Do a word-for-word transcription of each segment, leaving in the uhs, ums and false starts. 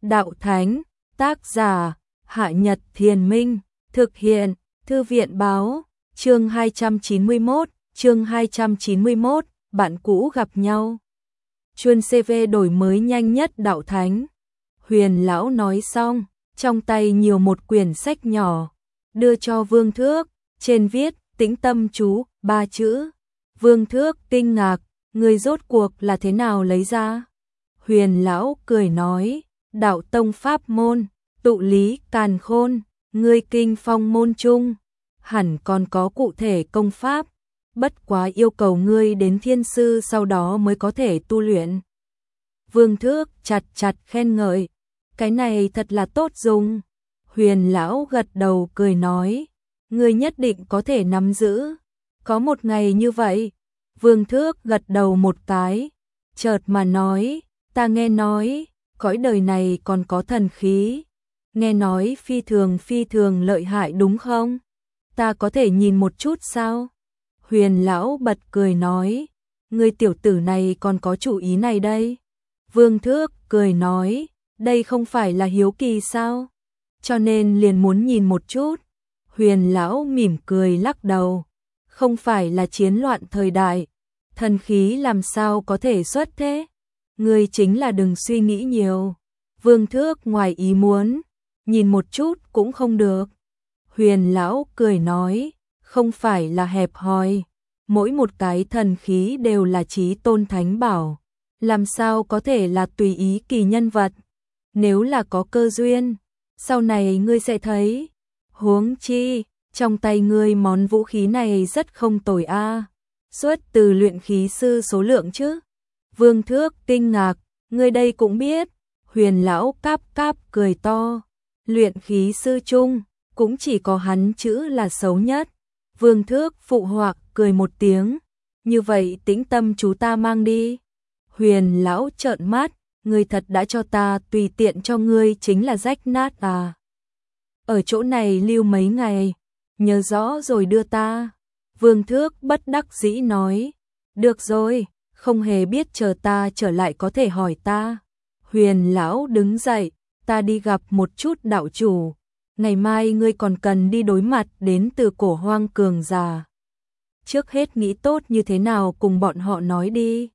đạo thánh, tác giả, Hạ Nhật Thiền Minh, thực hiện, Thư viện báo, chương hai trăm chín mươi mốt, chương hai trăm chín mươi mốt, bạn cũ gặp nhau. Chuyên xê vê đổi mới nhanh nhất đạo thánh. Huyền lão nói xong, trong tay nhiều một quyển sách nhỏ, đưa cho Vương Thước, trên viết, tĩnh tâm chú, ba chữ. Vương Thước kinh ngạc, người rốt cuộc là thế nào lấy ra? Huyền lão cười nói, đạo tông pháp môn, tụ lý càn khôn, ngươi kinh phong môn chung, hẳn còn có cụ thể công pháp, bất quá yêu cầu ngươi đến thiên sư sau đó mới có thể tu luyện. Vương Thước chặt chặt khen ngợi, cái này thật là tốt dùng. Huyền lão gật đầu cười nói, ngươi nhất định có thể nắm giữ. Có một ngày như vậy, Vương Thước gật đầu một cái, chợt mà nói, ta nghe nói, cõi đời này còn có thần khí, nghe nói phi thường phi thường lợi hại đúng không? Ta có thể nhìn một chút sao? Huyền lão bật cười nói, ngươi tiểu tử này còn có chủ ý này đây. Vương Thước cười nói, đây không phải là hiếu kỳ sao? Cho nên liền muốn nhìn một chút. Huyền lão mỉm cười lắc đầu, không phải là chiến loạn thời đại, thần khí làm sao có thể xuất thế? Ngươi chính là đừng suy nghĩ nhiều. Vương Thước ngoài ý muốn, nhìn một chút cũng không được. Huyền lão cười nói, không phải là hẹp hòi, mỗi một cái thần khí đều là chí tôn thánh bảo, làm sao có thể là tùy ý kỳ nhân vật? Nếu là có cơ duyên, sau này ngươi sẽ thấy. Huống chi, trong tay ngươi món vũ khí này rất không tồi a, à. Xuất từ luyện khí sư số lượng chứ? Vương Thước kinh ngạc, ngươi đây cũng biết. Huyền lão cáp cáp cười to, luyện khí sư chung, cũng chỉ có hắn chữ là xấu nhất. Vương Thước phụ họa cười một tiếng, như vậy tĩnh tâm chú ta mang đi. Huyền lão trợn mắt, ngươi thật đã cho ta tùy tiện cho ngươi chính là rách nát à? Ở chỗ này lưu mấy ngày, nhớ rõ rồi đưa ta. Vương Thước bất đắc dĩ nói, được rồi, không hề biết chờ ta trở lại có thể hỏi ta. Huyền lão đứng dậy, ta đi gặp một chút đạo chủ, ngày mai ngươi còn cần đi đối mặt đến từ cổ hoang cường giả. Trước hết nghĩ tốt như thế nào cùng bọn họ nói đi.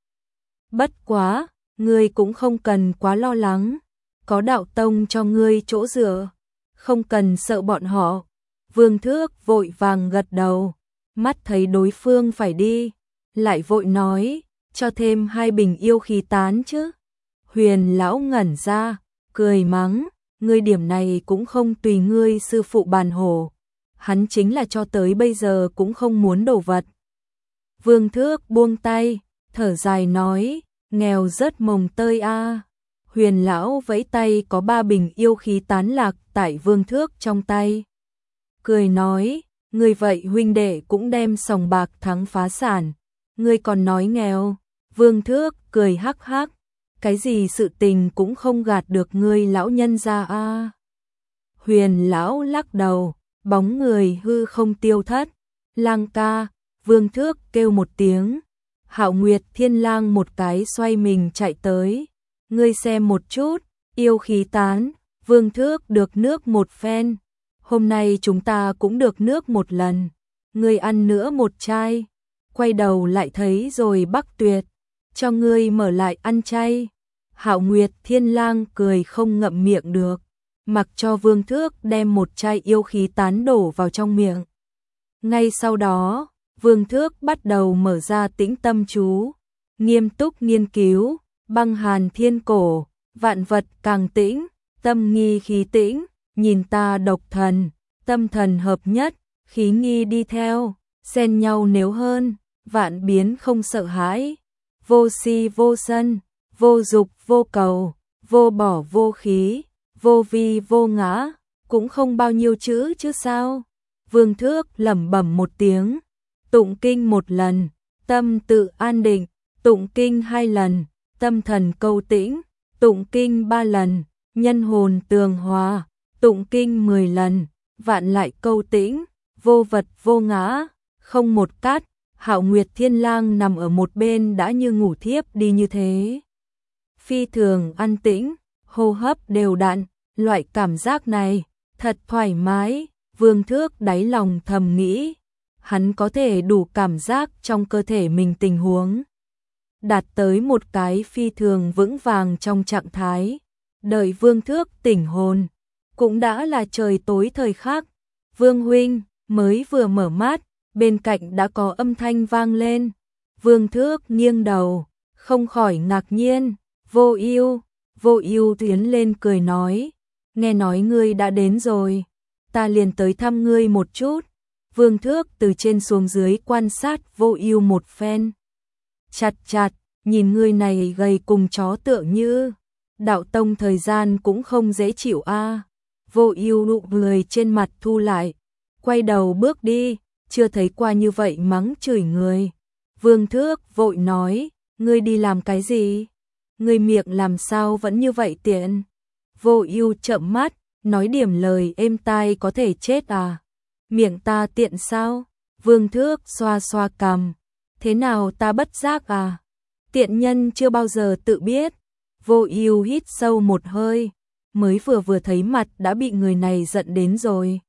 Bất quá, ngươi cũng không cần quá lo lắng, có đạo tông cho ngươi chỗ dựa, không cần sợ bọn họ. Vương Thước vội vàng gật đầu, mắt thấy đối phương phải đi, lại vội nói, cho thêm hai bình yêu khí tán chứ. Huyền lão ngẩn ra, cười mắng, ngươi điểm này cũng không tùy ngươi sư phụ bàn hồ, hắn chính là cho tới bây giờ cũng không muốn đồ vật. Vương Thước buông tay, thở dài nói, nghèo rất mồng tơi a. À. Huyền lão vẫy tay có ba bình yêu khí tán lạc tại Vương Thước trong tay. Cười nói, ngươi vậy huynh đệ cũng đem sòng bạc thắng phá sản, ngươi còn nói nghèo. Vương Thước cười hắc hắc, cái gì sự tình cũng không gạt được ngươi lão nhân gia a. À. Huyền lão lắc đầu, bóng người hư không tiêu thất. Lang ca, Vương Thước kêu một tiếng. Hạo Nguyệt Thiên Lang một cái xoay mình chạy tới. Ngươi xem một chút, yêu khí tán, Vương Thước được nước một phen. Hôm nay chúng ta cũng được nước một lần. Ngươi ăn nữa một chai. Quay đầu lại thấy rồi Bắc Tuyệt, cho ngươi mở lại ăn chay. Hạo Nguyệt Thiên Lang cười không ngậm miệng được, mặc cho Vương Thước đem một chai yêu khí tán đổ vào trong miệng. Ngay sau đó, Vương Thước bắt đầu mở ra tĩnh tâm chú, nghiêm túc nghiên cứu, băng hàn thiên cổ, vạn vật càng tĩnh, tâm nghi khí tĩnh, nhìn ta độc thần, tâm thần hợp nhất, khí nghi đi theo, xen nhau nếu hơn, vạn biến không sợ hãi, vô si vô sân, vô dục vô cầu, vô bỏ vô khí, vô vi vô ngã, cũng không bao nhiêu chữ chứ sao. Vương Thước lẩm bẩm một tiếng, tụng kinh một lần, tâm tự an định, tụng kinh hai lần, tâm thần câu tĩnh, tụng kinh ba lần, nhân hồn tường hòa, tụng kinh mười lần, vạn lại câu tĩnh, vô vật vô ngã, không một cát. Hạo Nguyệt Thiên Lang nằm ở một bên đã như ngủ thiếp đi như thế. Phi thường an tĩnh, hô hấp đều đặn, loại cảm giác này, thật thoải mái, Vương Thước đáy lòng thầm nghĩ. Hắn có thể đủ cảm giác trong cơ thể mình tình huống. Đạt tới một cái phi thường vững vàng trong trạng thái. Đợi Vương Thước tỉnh hồn, cũng đã là trời tối thời khắc. Vương huynh mới vừa mở mắt, bên cạnh đã có âm thanh vang lên. Vương Thước nghiêng đầu, không khỏi ngạc nhiên. Vô Ưu, Vô Ưu tiến lên cười nói, nghe nói ngươi đã đến rồi, ta liền tới thăm ngươi một chút. Vương Thước từ trên xuống dưới quan sát Vô Ưu một phen. Chặt chặt, nhìn ngươi này gầy cùng chó tựa như. Đạo tông thời gian cũng không dễ chịu a. À. Vô Ưu nụ cười trên mặt thu lại, quay đầu bước đi, chưa thấy qua như vậy mắng chửi người. Vương Thước vội nói, ngươi đi làm cái gì? Ngươi miệng làm sao vẫn như vậy tiện? Vô Ưu trợn mắt, nói điểm lời êm tai có thể chết à? Miệng ta tiện sao? Vương Thước xoa xoa cằm, thế nào ta bất giác à? Tiện nhân chưa bao giờ tự biết. Vô Ưu hít sâu một hơi, mới vừa vừa thấy mặt đã bị người này giận đến rồi.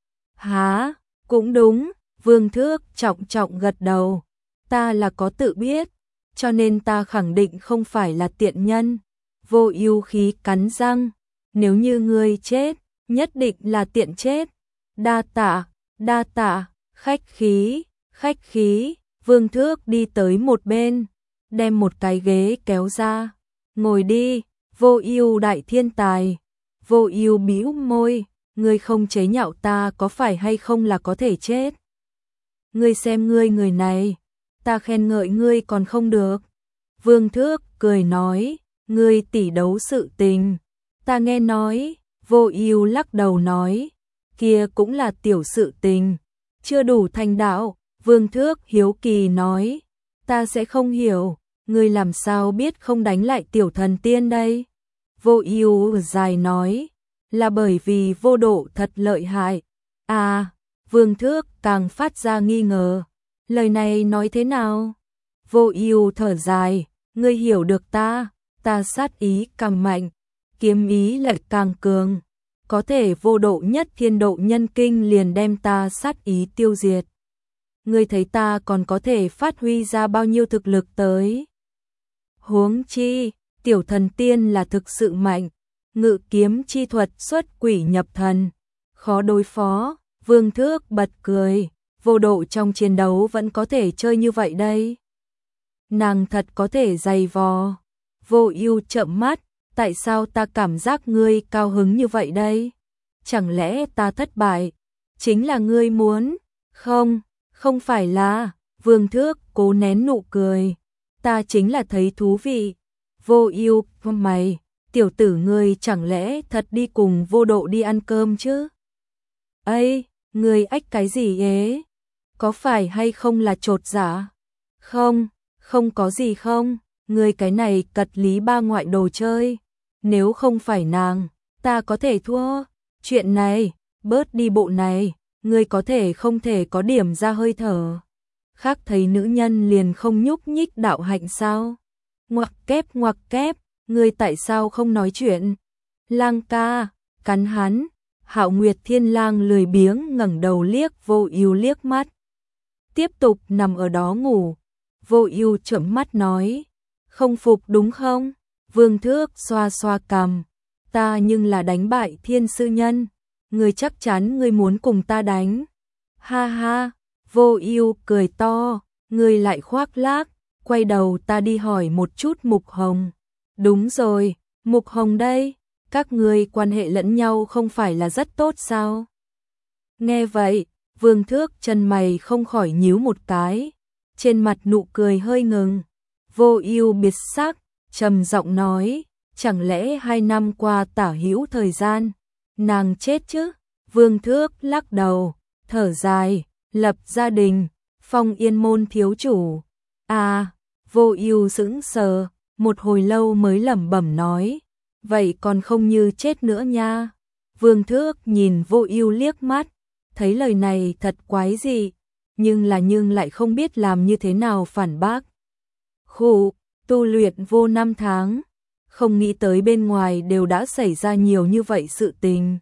Hả? Cũng đúng, Vương Thước trọng trọng gật đầu. Ta là có tự biết, cho nên ta khẳng định không phải là tiện nhân. Vô Ưu khí cắn răng, nếu như ngươi chết, nhất định là tiện chết. Đa tạ, đa tạ, khách khí, khách khí. Vương Thước đi tới một bên, đem một cái ghế kéo ra. Ngồi đi, Vô Ưu đại thiên tài. Vô Ưu bĩu môi, ngươi không chế nhạo ta có phải hay không là có thể chết. Ngươi xem ngươi người này, ta khen ngợi ngươi còn không được. Vương Thước cười nói, ngươi tỷ đấu sự tình, ta nghe nói. Vô Ưu lắc đầu nói, kia cũng là tiểu sự tình, chưa đủ thành đạo. Vương Thước hiếu kỳ nói, ta sẽ không hiểu, ngươi làm sao biết không đánh lại tiểu thần tiên đây? Vô Ưu dài nói, là bởi vì Vô Độ thật lợi hại. À, Vương Thước càng phát ra nghi ngờ, lời này nói thế nào? Vô Ưu thở dài, ngươi hiểu được ta, ta sát ý càng mạnh, kiếm ý lại càng cường, có thể Vô Độ nhất thiên độ nhân kinh liền đem ta sát ý tiêu diệt. Ngươi thấy ta còn có thể phát huy ra bao nhiêu thực lực tới? Huống chi, tiểu thần tiên là thực sự mạnh, ngự kiếm chi thuật xuất quỷ nhập thần, khó đối phó. Vương Thước bật cười, Vô Độ trong chiến đấu vẫn có thể chơi như vậy đây. Nàng thật có thể dày vò. Vô Ưu trợn mắt, tại sao ta cảm giác ngươi cao hứng như vậy đây? Chẳng lẽ ta thất bại? Chính là ngươi muốn? Không, không phải là. Vương Thước cố nén nụ cười, ta chính là thấy thú vị. Vô Ưu, mày, tiểu tử ngươi chẳng lẽ thật đi cùng Vô Độ đi ăn cơm chứ? Ây, ngươi ách cái gì ế? Có phải hay không là chột dạ? Không, không có gì không, ngươi cái này cật lý ba ngoại đồ chơi. Nếu không phải nàng, ta có thể thua. Chuyện này, bớt đi bộ này, ngươi có thể không thể có điểm ra hơi thở. Khác thấy nữ nhân liền không nhúc nhích đạo hạnh sao? Ngoặc kép ngoặc kép, ngươi tại sao không nói chuyện? Lang ca, cắn hắn. Hạo Nguyệt Thiên Lang lười biếng ngẩng đầu liếc Vô Ưu liếc mắt, tiếp tục nằm ở đó ngủ. Vô Ưu trợn mắt nói, không phục đúng không? Vương Thước xoa xoa cằm, ta nhưng là đánh bại Thiên sư nhân, ngươi chắc chắn ngươi muốn cùng ta đánh. Ha ha, Vô Ưu cười to, ngươi lại khoác lác, quay đầu ta đi hỏi một chút Mục Hồng. Đúng rồi, Mục Hồng đây, các ngươi quan hệ lẫn nhau không phải là rất tốt sao? Nghe vậy, Vương Thước chân mày không khỏi nhíu một cái, trên mặt nụ cười hơi ngừng. Vô Ưu biệt sắc, trầm giọng nói, chẳng lẽ hai năm qua tả hữu thời gian, nàng chết chứ? Vương Thước lắc đầu, thở dài, lập gia đình, Phong Yên môn thiếu chủ. À, Vô Ưu sững sờ, một hồi lâu mới lẩm bẩm nói, vậy còn không như chết nữa nha. Vương Thước nhìn Vô Ưu liếc mắt, thấy lời này thật quái dị, nhưng là nhưng lại không biết làm như thế nào phản bác. Khụ, tu luyện vô năm tháng, không nghĩ tới bên ngoài đều đã xảy ra nhiều như vậy sự tình.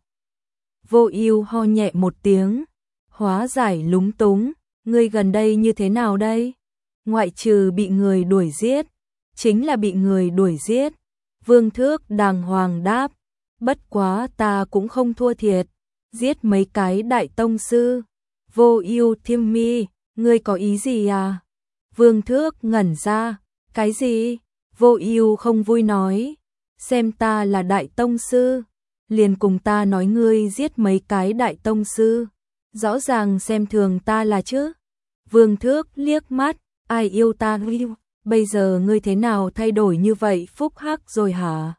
Vô Ưu ho nhẹ một tiếng, hóa giải lúng túng, ngươi gần đây như thế nào đây? Ngoại trừ bị người đuổi giết, chính là bị người đuổi giết. Vương Thước đàng hoàng đáp, bất quá ta cũng không thua thiệt, giết mấy cái đại tông sư. Vô Ưu Thiêm Mi, ngươi có ý gì à? Vương Thước ngẩn ra, cái gì? Vô Ưu không vui nói, xem ta là đại tông sư, liền cùng ta nói ngươi giết mấy cái đại tông sư, rõ ràng xem thường ta là chứ. Vương Thước liếc mắt, ai yêu ta yêu, bây giờ ngươi thế nào thay đổi như vậy phúc hắc rồi hả?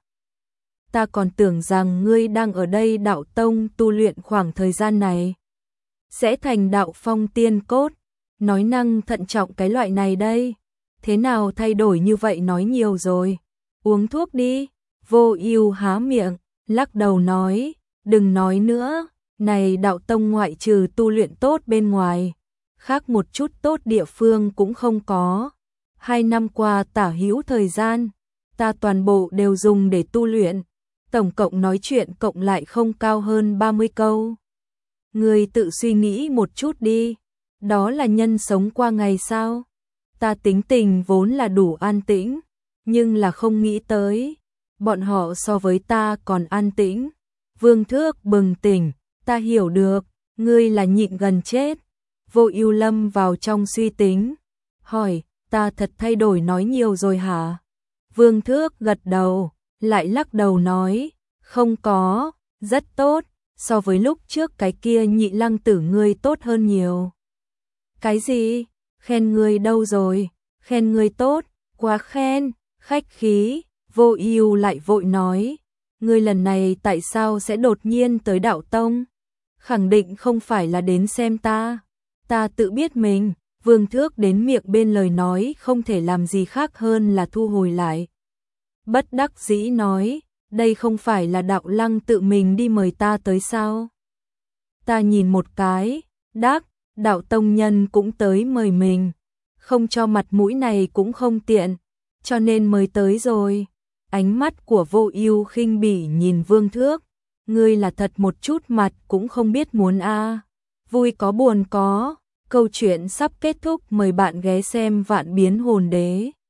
Ta còn tưởng rằng ngươi đang ở đây đạo tông tu luyện khoảng thời gian này, sẽ thành đạo phong tiên cốt, nói năng thận trọng cái loại này đây. Thế nào thay đổi như vậy nói nhiều rồi, uống thuốc đi. Vô Ưu há miệng, lắc đầu nói, đừng nói nữa, này đạo tông ngoại trừ tu luyện tốt bên ngoài, khác một chút tốt địa phương cũng không có. Hai năm qua tả hữu thời gian, ta toàn bộ đều dùng để tu luyện, tổng cộng nói chuyện cộng lại không cao hơn ba mươi câu. Ngươi tự suy nghĩ một chút đi, đó là nhân sống qua ngày sao? Ta tính tình vốn là đủ an tĩnh, nhưng là không nghĩ tới, bọn họ so với ta còn an tĩnh. Vương Thước bừng tỉnh, ta hiểu được, ngươi là nhịn gần chết. Vô Ưu lâm vào trong suy tính, hỏi, ta thật thay đổi nói nhiều rồi hả? Vương Thước gật đầu, lại lắc đầu nói, không có, rất tốt, so với lúc trước cái kia Nhị Lăng Tử ngươi tốt hơn nhiều. Cái gì? Khen ngươi đâu rồi? Khen ngươi tốt, quá khen, khách khí. Vô Ưu lại vội nói, ngươi lần này tại sao sẽ đột nhiên tới đạo tông? Khẳng định không phải là đến xem ta. Ta tự biết mình. Vương Thước đến miệng bên lời nói không thể làm gì khác hơn là thu hồi lại. Bất đắc dĩ nói, đây không phải là đạo lăng tự mình đi mời ta tới sao? Ta nhìn một cái, đắc, đạo tông nhân cũng tới mời mình, không cho mặt mũi này cũng không tiện, cho nên mời tới rồi. Ánh mắt của Vô Ưu khinh bỉ nhìn Vương Thước, ngươi là thật một chút mặt cũng không biết muốn a. À. Vui có buồn có, câu chuyện sắp kết thúc, mời bạn ghé xem Vạn Biến Hồn Đế.